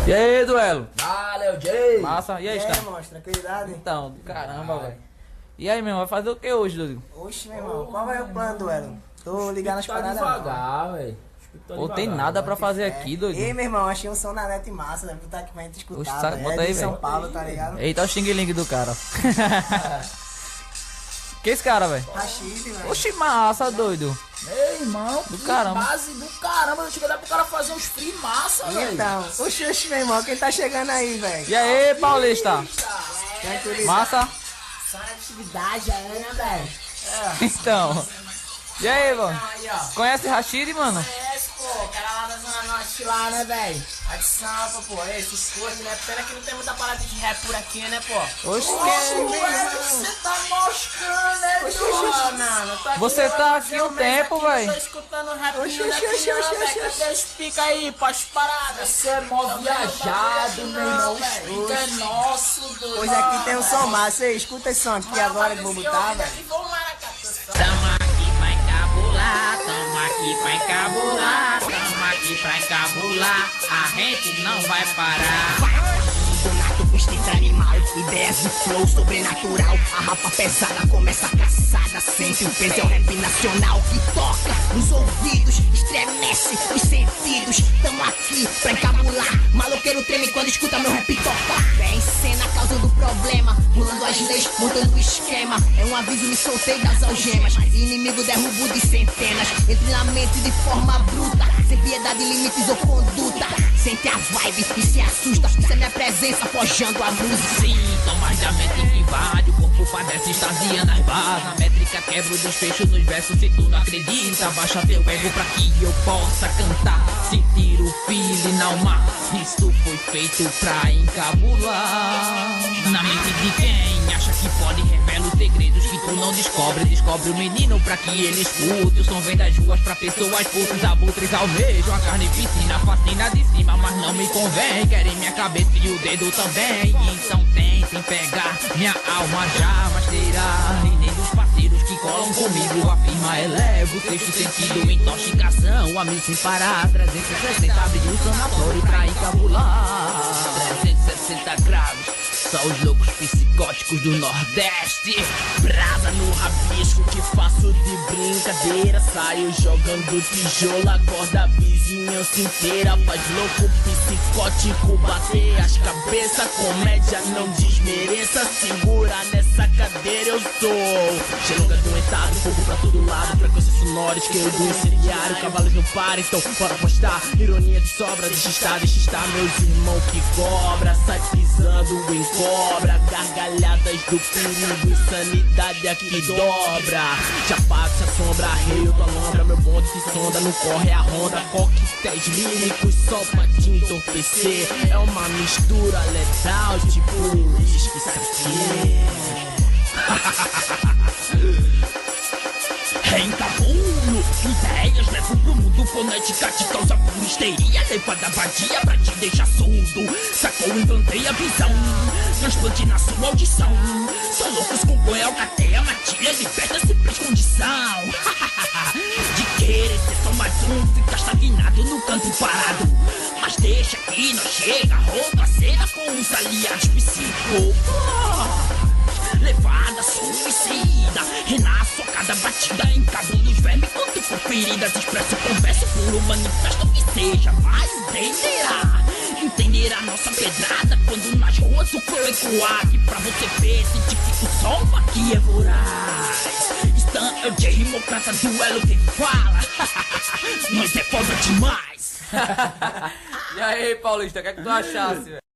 E aí, duelo? Valeu, Jay! Massa. E aí, está? Monstro, tranquilidade? Então, do caramba, velho. E aí, meu irmão, vai fazer o que hoje, Dudu? Oxe, meu irmão, qual é o plano do duelo? Tô ligado nas Tá paradas. devagar, velho. Ou tem nada pra fazer aqui, doido? Ei, meu irmão, achei um som na net massa, deve botar aqui pra gente escutar. Oxe, Véio. bota É aí, de São velho. Paulo, tá ligado? Eita, o xing-ling do cara. Que esse cara, velho? Rachide, velho. Oxi, massa, doido. Meu irmão, Do que caramba. base do caramba. Chega dar pro cara fazer uns free massa, velho. Então, oxe, meu irmão, quem tá chegando aí, velho? E aí, Paulista? Tranquilidade. Massa? Só na atividade aí, né, velho? Então. E aí, mano? Aí, ó. Conhece Rashid, mano? Conhece, pô, o cara lá da Zona Norte lá, né, velho? A de Sampa, pô, esses coisas, né? Pena que não tem muita parada de rap por aqui, né, pô? Oxe, Você tá moscando, né, Mano, tô aqui Você no tá aqui um mas tempo, aqui eu velho. Tô escutando um rapinho Oxi, daqui, oxi, oxi, ó, oxi, velho. oxi. Cadê os pica aí, pras paradas? Você é mó viajado, meu irmão. velho. Fica é nosso, doido. Hoje aqui tem um som massa, aí, escuta esse som aqui agora que eu vou botar, velho. Tamo aqui pra encabular, tamo aqui pra encabular, tamo aqui pra encabular, a gente não vai parar. Donato, instinto animal, ideias de flow sobrenatural. A rapa pesada começa a caçada. Sente o peso, é o rap nacional que toca nos ouvidos, estremece os sentidos. Tamo aqui pra encabular. Maloqueiro treme quando escuta meu rap tocar. Vem em cena causando problema, pulando as leis, montando o esquema. É um aviso, me soltei das algemas. Inimigo derrubo de centenas. Entre na mente de forma bruta, sem piedade, limites ou conduta. Sente a vibe e se assusta. Isso é minha presença, forjando a música. Sim, mais da mente que invade, o corpo padece, extasia nas bases. A métrica quebra o desfecho nos versos, se tu não acredita, baixa teu ego pra que eu possa cantar. Sentir o feeling na alma, isso foi feito pra encabular. Na mente de quem acha que pode, revela os segredos que tu não descobre. Descobre o menino pra que ele escute. O som vem das ruas pra pessoas putas, abutres almejam a carne piscina, fascina de cima, mas não me convém. Querem minha cabeça e o dedo também. Então tentem pegar minha alma já, mas terá. E nem dos parceiros que colam comigo afirma, eleva o sexto sentido, intoxicação, a mim sem parar. 360 abriu o sanatório pra encabular. 360 graus, só os loucos psicóticos do Nordeste. Brasa no rabisco que faço de brincadeira. Saio jogando tijolo, acorda a vizinhança inteira. Faz louco psicótico bater as cabeças. Comédia não desmereça, segura nessa cadeira eu sou. Chega adoentado, fogo pra todo lado. Frequências sonoras que eu do incendiário. Cavalos não param, então bora postar. Ironia de sobra, deixa estar meus irmãos que cobra. Sai pisando em cobra, gargalhadas do perigo, insanidade aqui dobra. Chapado se assombra, rei eu tô lombra, meu bonde que sonda, não corre a ronda. Coquetéis líricos só pra te entorpecer. É uma mistura letal, tipo uísque, saque. Encabulo, ideias levo pro mundo, fonética te causa por histeria. Levada vadia pra te deixar surdo. Sacou, implantei a visão, transplante na sua audição. Só loucos com boi, alcateia, matilha, liberta-se pra condição. De querer ser só mais um, fica estagnado no canto parado. Mas deixa que nós chega, rouba a cena com os aliados psicó. Levada suicida, renasço a cada batida. Encabulo os vermes quando for feridas. Expresso, converso, puro, manifesto que seja. Mas entenderá nossa pedrada quando nas ruas o flow ecoar. E pra você ver, sentir que o som aqui é voraz. Stan é o Jay, rimocrata, duelo quem fala. Nós é foda demais. E aí, Paulista, o que é que tu achasse, velho?